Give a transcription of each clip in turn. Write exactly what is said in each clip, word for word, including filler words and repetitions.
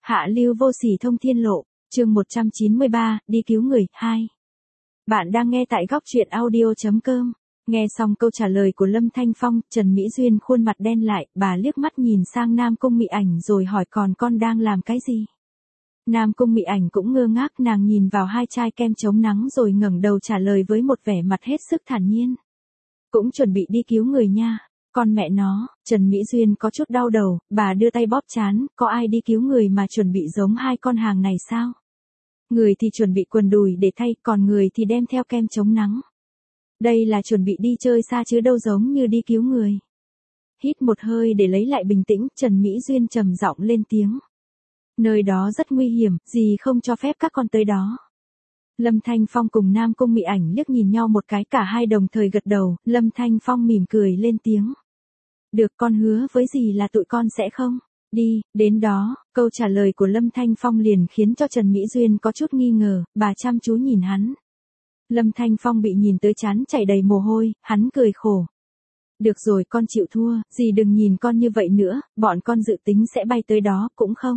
Hạ lưu vô sỉ thông thiên lộ, chương một trăm chín mươi ba, đi cứu người, hai. Bạn đang nghe tại góc truyện audio chấm com. Nghe xong câu trả lời của Lâm Thanh Phong, Trần Mỹ Duyên khuôn mặt đen lại, bà liếc mắt nhìn sang Nam Cung Mị Ảnh rồi hỏi còn con đang làm cái gì? Nam Cung Mị Ảnh cũng ngơ ngác, nàng nhìn vào hai chai kem chống nắng rồi ngẩng đầu trả lời với một vẻ mặt hết sức thản nhiên. Cũng chuẩn bị đi cứu người nha. Con mẹ nó, Trần Mỹ Duyên có chút đau đầu, bà đưa tay bóp trán, có ai đi cứu người mà chuẩn bị giống hai con hàng này sao? Người thì chuẩn bị quần đùi để thay, còn người thì đem theo kem chống nắng. Đây là chuẩn bị đi chơi xa chứ đâu giống như đi cứu người. Hít một hơi để lấy lại bình tĩnh, Trần Mỹ Duyên trầm giọng lên tiếng. Nơi đó rất nguy hiểm, gì không cho phép các con tới đó. Lâm Thanh Phong cùng Nam Cung Mị Ảnh liếc nhìn nhau một cái, cả hai đồng thời gật đầu, Lâm Thanh Phong mỉm cười lên tiếng. Được, con hứa với dì là tụi con sẽ không đi đến đó. Câu trả lời của Lâm Thanh Phong liền khiến cho Trần Mỹ Duyên có chút nghi ngờ, bà chăm chú nhìn hắn. Lâm Thanh Phong bị nhìn tới trán chảy đầy mồ hôi, hắn cười khổ. Được rồi, con chịu thua, dì đừng nhìn con như vậy nữa, bọn con dự tính sẽ bay tới đó, cũng không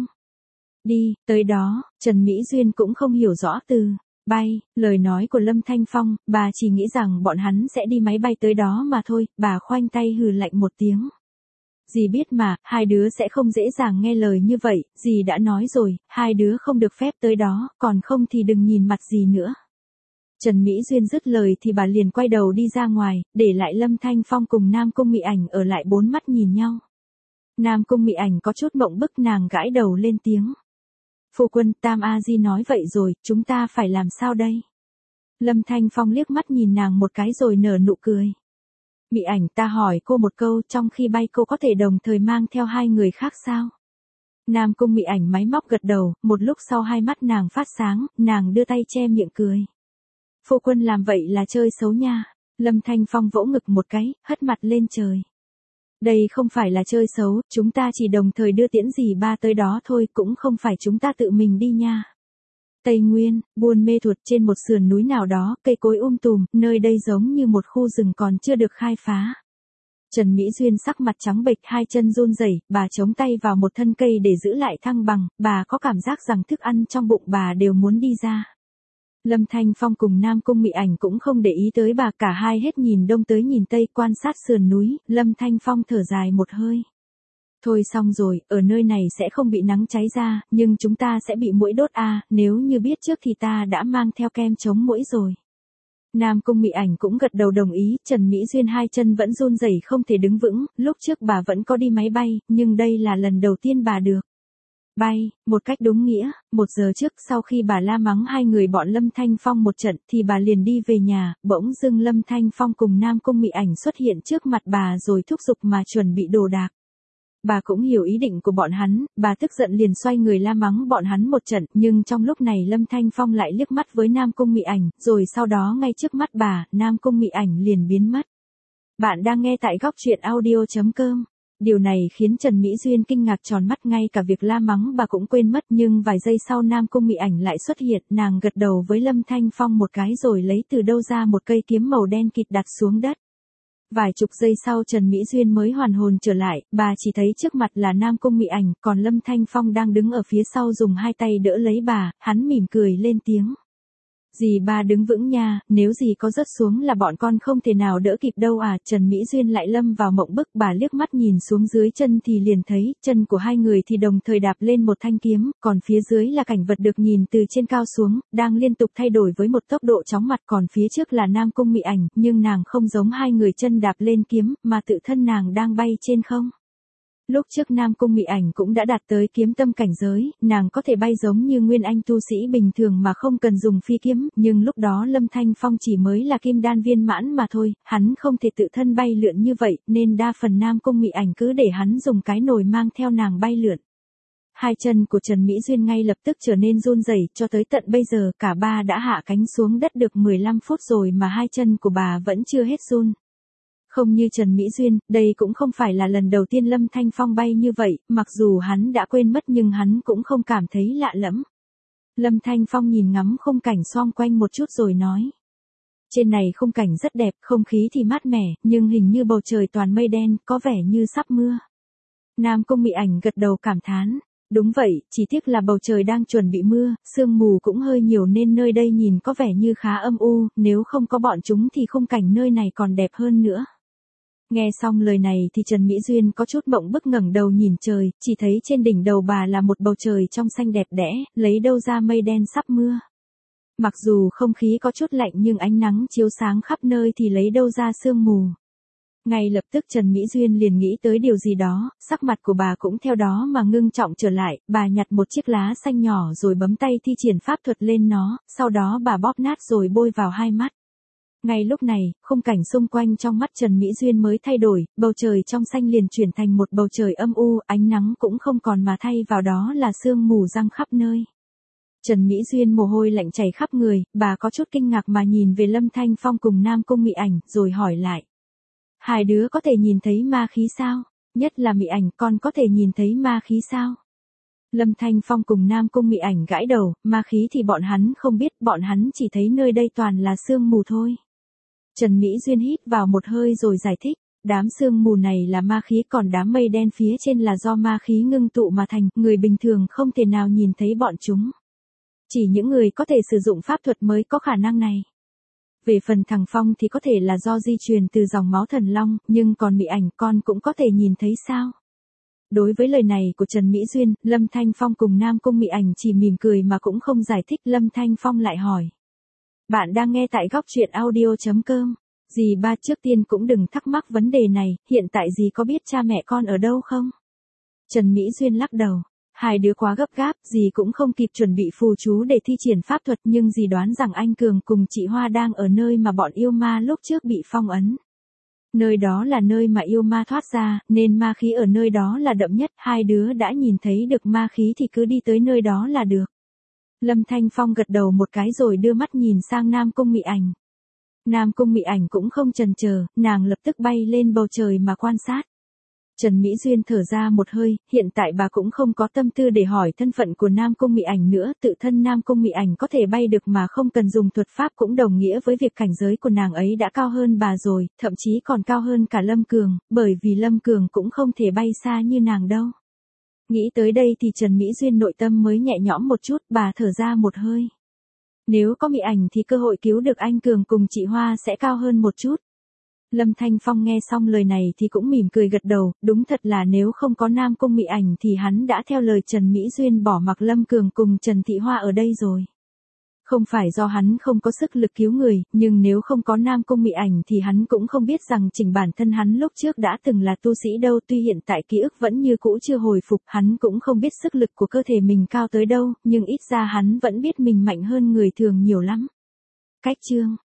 đi tới đó. Trần Mỹ Duyên cũng không hiểu rõ từ bay, lời nói của Lâm Thanh Phong, bà chỉ nghĩ rằng bọn hắn sẽ đi máy bay tới đó mà thôi, bà khoanh tay hừ lạnh một tiếng. Dì biết mà, hai đứa sẽ không dễ dàng nghe lời như vậy, dì đã nói rồi, hai đứa không được phép tới đó, còn không thì đừng nhìn mặt dì nữa. Trần Mỹ Duyên dứt lời thì bà liền quay đầu đi ra ngoài, để lại Lâm Thanh Phong cùng Nam Cung Mị Ảnh ở lại bốn mắt nhìn nhau. Nam Cung Mị Ảnh có chút mộng bức, nàng gãi đầu lên tiếng. Phu quân, Tam A Di nói vậy rồi, chúng ta phải làm sao đây? Lâm Thanh Phong liếc mắt nhìn nàng một cái rồi nở nụ cười. Mị Ảnh, ta hỏi cô một câu, trong khi bay cô có thể đồng thời mang theo hai người khác sao? Nam Cung Mị Ảnh máy móc gật đầu, một lúc sau hai mắt nàng phát sáng, nàng đưa tay che miệng cười. Phu quân làm vậy là chơi xấu nha. Lâm Thanh Phong vỗ ngực một cái, hất mặt lên trời. Đây không phải là chơi xấu, chúng ta chỉ đồng thời đưa tiễn dì ba tới đó thôi, cũng không phải chúng ta tự mình đi nha. Tây Nguyên, Buôn Mê Thuột, trên một sườn núi nào đó, cây cối um tùm, nơi đây giống như một khu rừng còn chưa được khai phá. Trần Mỹ Duyên sắc mặt trắng bệch, hai chân run rẩy, bà chống tay vào một thân cây để giữ lại thăng bằng, bà có cảm giác rằng thức ăn trong bụng bà đều muốn đi ra. Lâm Thanh Phong cùng Nam Cung Mị Ảnh cũng không để ý tới bà, cả hai hết nhìn đông tới nhìn tây quan sát sườn núi. Lâm Thanh Phong thở dài một hơi. Thôi xong rồi, ở nơi này sẽ không bị nắng cháy ra, nhưng chúng ta sẽ bị muỗi đốt à, nếu như biết trước thì ta đã mang theo kem chống muỗi rồi. Nam Cung Mị Ảnh cũng gật đầu đồng ý, Trần Mỹ Duyên hai chân vẫn run rẩy không thể đứng vững, lúc trước bà vẫn có đi máy bay, nhưng đây là lần đầu tiên bà được bay, một cách đúng nghĩa. Một giờ trước, sau khi bà la mắng hai người bọn Lâm Thanh Phong một trận thì bà liền đi về nhà, bỗng dưng Lâm Thanh Phong cùng Nam Cung Mị Ảnh xuất hiện trước mặt bà rồi thúc giục mà chuẩn bị đồ đạc. Bà cũng hiểu ý định của bọn hắn, bà tức giận liền xoay người la mắng bọn hắn một trận, nhưng trong lúc này Lâm Thanh Phong lại liếc mắt với Nam Cung Mị Ảnh, rồi sau đó ngay trước mắt bà, Nam Cung Mị Ảnh liền biến mất. Bạn đang nghe tại góc truyện audio chấm com. Điều này khiến Trần Mỹ Duyên kinh ngạc tròn mắt, ngay cả việc la mắng bà cũng quên mất, nhưng vài giây sau Nam Cung Mị Ảnh lại xuất hiện, nàng gật đầu với Lâm Thanh Phong một cái rồi lấy từ đâu ra một cây kiếm màu đen kịt đặt xuống đất. Vài chục giây sau Trần Mỹ Duyên mới hoàn hồn trở lại, bà chỉ thấy trước mặt là Nam Cung Mị Ảnh, còn Lâm Thanh Phong đang đứng ở phía sau dùng hai tay đỡ lấy bà, hắn mỉm cười lên tiếng. Dì ba đứng vững nha, nếu dì có rớt xuống là bọn con không thể nào đỡ kịp đâu à. Trần Mỹ Duyên lại lâm vào mộng bức, bà liếc mắt nhìn xuống dưới chân thì liền thấy, chân của hai người thì đồng thời đạp lên một thanh kiếm, còn phía dưới là cảnh vật được nhìn từ trên cao xuống, đang liên tục thay đổi với một tốc độ chóng mặt, còn phía trước là Nam Cung Mị Ảnh, nhưng nàng không giống hai người chân đạp lên kiếm, mà tự thân nàng đang bay trên không. Lúc trước Nam Cung Mị Ảnh cũng đã đạt tới kiếm tâm cảnh giới, nàng có thể bay giống như nguyên anh tu sĩ bình thường mà không cần dùng phi kiếm, nhưng lúc đó Lâm Thanh Phong chỉ mới là kim đan viên mãn mà thôi, hắn không thể tự thân bay lượn như vậy, nên đa phần Nam Cung Mị Ảnh cứ để hắn dùng cái nồi mang theo nàng bay lượn. Hai chân của Trần Mỹ Duyên ngay lập tức trở nên run rẩy, cho tới tận bây giờ cả ba đã hạ cánh xuống đất được mười lăm phút rồi mà hai chân của bà vẫn chưa hết run. Không như Trần Mỹ Duyên, đây cũng không phải là lần đầu tiên Lâm Thanh Phong bay như vậy, mặc dù hắn đã quên mất nhưng hắn cũng không cảm thấy lạ lẫm. Lâm Thanh Phong nhìn ngắm khung cảnh xung quanh một chút rồi nói. Trên này khung cảnh rất đẹp, không khí thì mát mẻ, nhưng hình như bầu trời toàn mây đen, có vẻ như sắp mưa. Nam Cung Mị Ảnh gật đầu cảm thán. Đúng vậy, chỉ tiếc là bầu trời đang chuẩn bị mưa, sương mù cũng hơi nhiều nên nơi đây nhìn có vẻ như khá âm u, nếu không có bọn chúng thì khung cảnh nơi này còn đẹp hơn nữa. Nghe xong lời này thì Trần Mỹ Duyên có chút mộng bức ngẩng đầu nhìn trời, chỉ thấy trên đỉnh đầu bà là một bầu trời trong xanh đẹp đẽ, lấy đâu ra mây đen sắp mưa. Mặc dù không khí có chút lạnh nhưng ánh nắng chiếu sáng khắp nơi thì lấy đâu ra sương mù. Ngay lập tức Trần Mỹ Duyên liền nghĩ tới điều gì đó, sắc mặt của bà cũng theo đó mà ngưng trọng trở lại, bà nhặt một chiếc lá xanh nhỏ rồi bấm tay thi triển pháp thuật lên nó, sau đó bà bóp nát rồi bôi vào hai mắt. Ngay lúc này, khung cảnh xung quanh trong mắt Trần Mỹ Duyên mới thay đổi, bầu trời trong xanh liền chuyển thành một bầu trời âm u, ánh nắng cũng không còn mà thay vào đó là sương mù giăng khắp nơi. Trần Mỹ Duyên mồ hôi lạnh chảy khắp người, bà có chút kinh ngạc mà nhìn về Lâm Thanh Phong cùng Nam Cung Mị Ảnh, rồi hỏi lại. Hai đứa có thể nhìn thấy ma khí sao? Nhất là Mị Ảnh, con có thể nhìn thấy ma khí sao? Lâm Thanh Phong cùng Nam Cung Mị Ảnh gãi đầu, ma khí thì bọn hắn không biết, bọn hắn chỉ thấy nơi đây toàn là sương mù thôi. Trần Mỹ Duyên hít vào một hơi rồi giải thích, đám sương mù này là ma khí, còn đám mây đen phía trên là do ma khí ngưng tụ mà thành, người bình thường không thể nào nhìn thấy bọn chúng. Chỉ những người có thể sử dụng pháp thuật mới có khả năng này. Về phần thằng Phong thì có thể là do di truyền từ dòng máu thần long, nhưng còn Mị Ảnh con cũng có thể nhìn thấy sao? Đối với lời này của Trần Mỹ Duyên, Lâm Thanh Phong cùng Nam Cung Mị Ảnh chỉ mỉm cười mà cũng không giải thích. Lâm Thanh Phong lại hỏi. Bạn đang nghe tại góc truyện audio chấm com. Dì ba trước tiên cũng đừng thắc mắc vấn đề này, hiện tại dì có biết cha mẹ con ở đâu không? Trần Mỹ Duyên lắc đầu. Hai đứa quá gấp gáp, dì cũng không kịp chuẩn bị phù chú để thi triển pháp thuật, nhưng dì đoán rằng anh Cường cùng chị Hoa đang ở nơi mà bọn yêu ma lúc trước bị phong ấn. Nơi đó là nơi mà yêu ma thoát ra, nên ma khí ở nơi đó là đậm nhất, hai đứa đã nhìn thấy được ma khí thì cứ đi tới nơi đó là được. Lâm Thanh Phong gật đầu một cái rồi đưa mắt nhìn sang Nam Cung Mị Ảnh. Nam Cung Mị Ảnh cũng không chần chờ, nàng lập tức bay lên bầu trời mà quan sát. Trần Mỹ Duyên thở ra một hơi, hiện tại bà cũng không có tâm tư để hỏi thân phận của Nam Cung Mị Ảnh nữa, tự thân Nam Cung Mị Ảnh có thể bay được mà không cần dùng thuật pháp cũng đồng nghĩa với việc cảnh giới của nàng ấy đã cao hơn bà rồi, thậm chí còn cao hơn cả Lâm Cường, bởi vì Lâm Cường cũng không thể bay xa như nàng đâu. Nghĩ tới đây thì Trần Mỹ Duyên nội tâm mới nhẹ nhõm một chút, bà thở ra một hơi. Nếu có Mị Ảnh thì cơ hội cứu được anh Cường cùng chị Hoa sẽ cao hơn một chút. Lâm Thanh Phong nghe xong lời này thì cũng mỉm cười gật đầu, đúng thật là nếu không có Nam Cung Mị Ảnh thì hắn đã theo lời Trần Mỹ Duyên bỏ mặc Lâm Cường cùng Trần Thị Hoa ở đây rồi. Không phải do hắn không có sức lực cứu người, nhưng nếu không có Nam Cung Mị Ảnh thì hắn cũng không biết rằng chính bản thân hắn lúc trước đã từng là tu sĩ đâu, tuy hiện tại ký ức vẫn như cũ chưa hồi phục, hắn cũng không biết sức lực của cơ thể mình cao tới đâu, nhưng ít ra hắn vẫn biết mình mạnh hơn người thường nhiều lắm. Cách chương